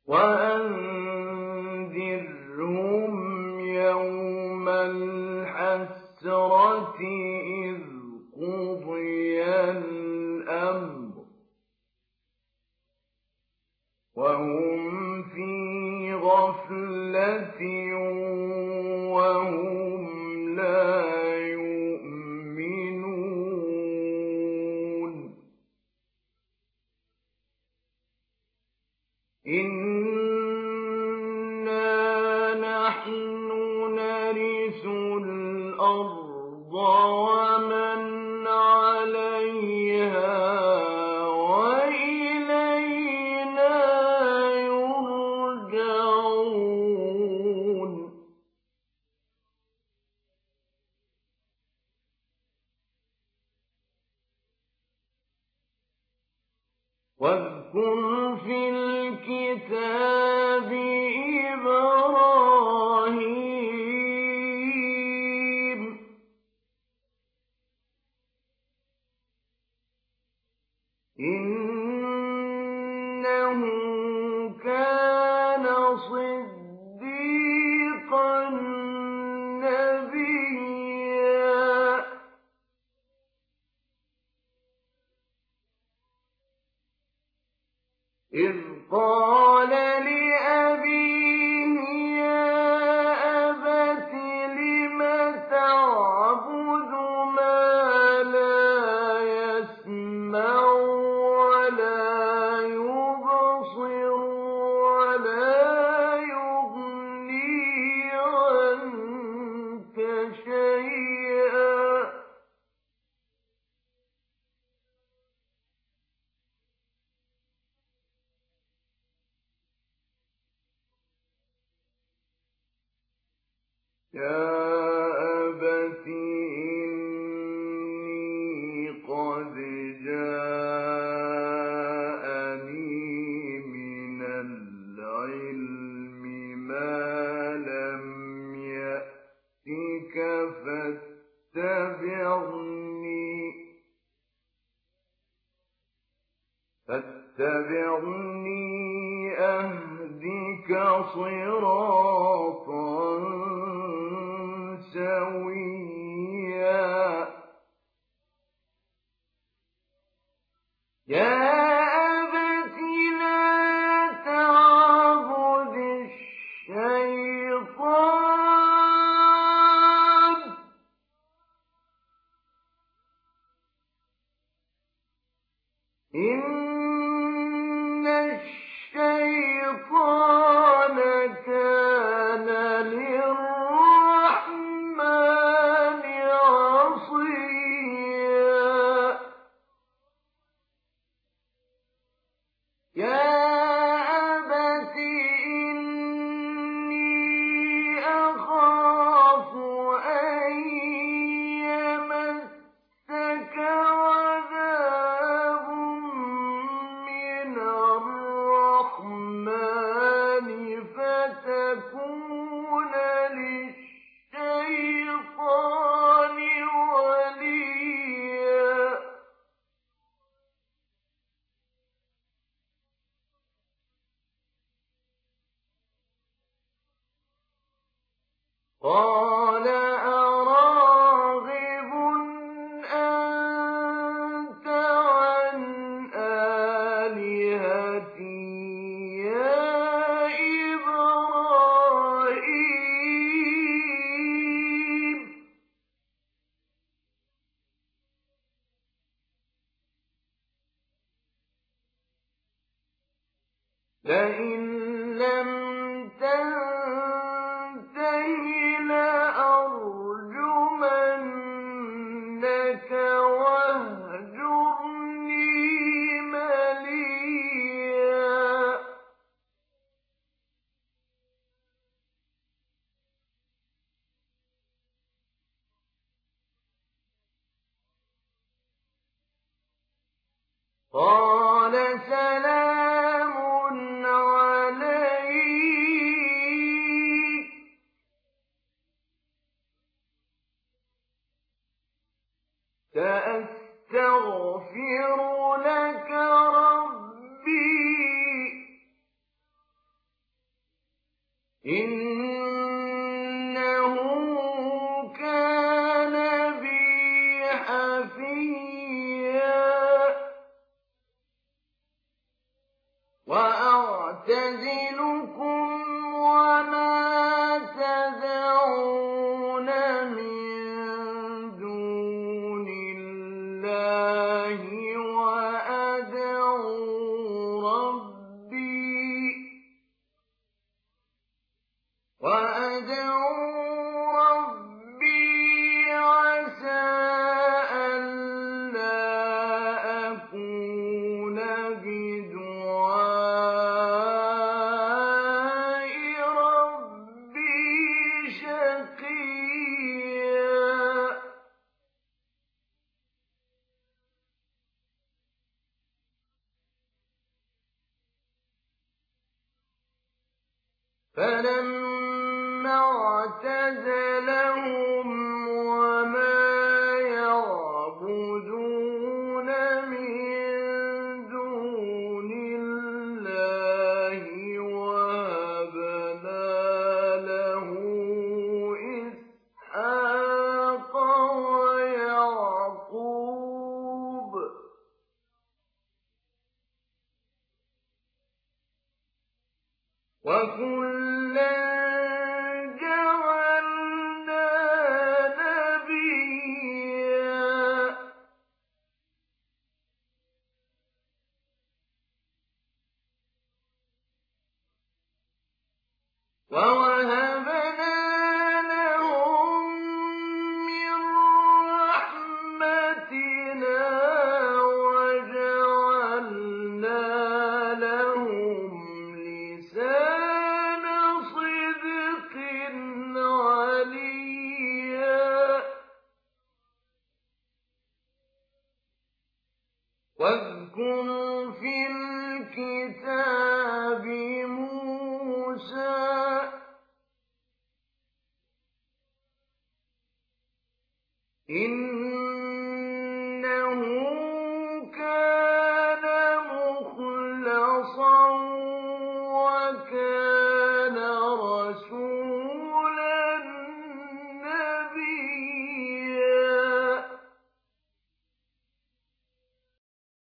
وَأَنذِرْهُمْ يَوْمَ الْحَسْرَةِ إِذْ قُضِيَ الْأَمْرُ وَهُمْ فِي غَفْلَةٍ وَهُمْ لَا يُؤْمِنُونَ إِنَّا نَحْنُ نَرِثُ الْأَرْضَ وَمَنْ عَلَيْهَا وَإِلَيْنَا يُرْجَعُونَ وَاذْكُرْ فِي الْكِتَابِ إِبْرَاهِيمَ إِنَّهُ كَانَ صِدِّيقًا نَّبِيًّا إِذْ قَالَ لِأَبِيهِ يَا أَبَتِ لِمَ تَعْبُدُ مَا لَا يَسْمَعُ وَلَا يُبْصِرُ وَلَا يُغْنِي عَنكَ شَيْئًا يَا أَبَتِ إِنِّي قَدْ جَاءَنِي مِنَ الْعِلْمِ مَا لَمْ يَأْتِكَ فَاتَّبِعْنِي أَهْدِكَ صِرَاطًا سَوِيًّا يَا أَبَتِ لَا تَعْبُدِ الشَّيْطَانَ إِنَّ الشَّيْطَانَ كَانَ لِلرَّحْمَٰنِ عَصِيًّا يَا أَبَتِ إِنِّي أَخَافُ أَن يَمَسَّكَ عَذَابٌ مِّنَ الرَّحْمَٰنِ فَتَكُونَ لِلشَّيْطَانِ وَلِيًّا قَالَ أَرَاغِبٌ أَنتَ عَنْ آلِهَتِي يَا إِبْرَاهِيمُ لَئِن لَّمْ تَنتَهِ لَأَرْجُمَنَّكَ وَاهْجُرْنِي مَلِيًّا قَالَ سَلَامٌ عَلَيْكَ سَأَسْتَغْفِرُ لَكَ رَبِّي إنه كان بي حفيا وأعتزلكم وما تدعون من دون الله وأدعو ربي عسى ألا أكون بدعاء ربي شقيا فلما اعتزلهم وما يعبدون من دون الله وهبنا له إسحاق ويعقوب وكلا جعلنا نبيا ووهبنا لهم من رحمتنا وجعلنا لهم لسان صدق عليا واذكر في الكتاب موسى إن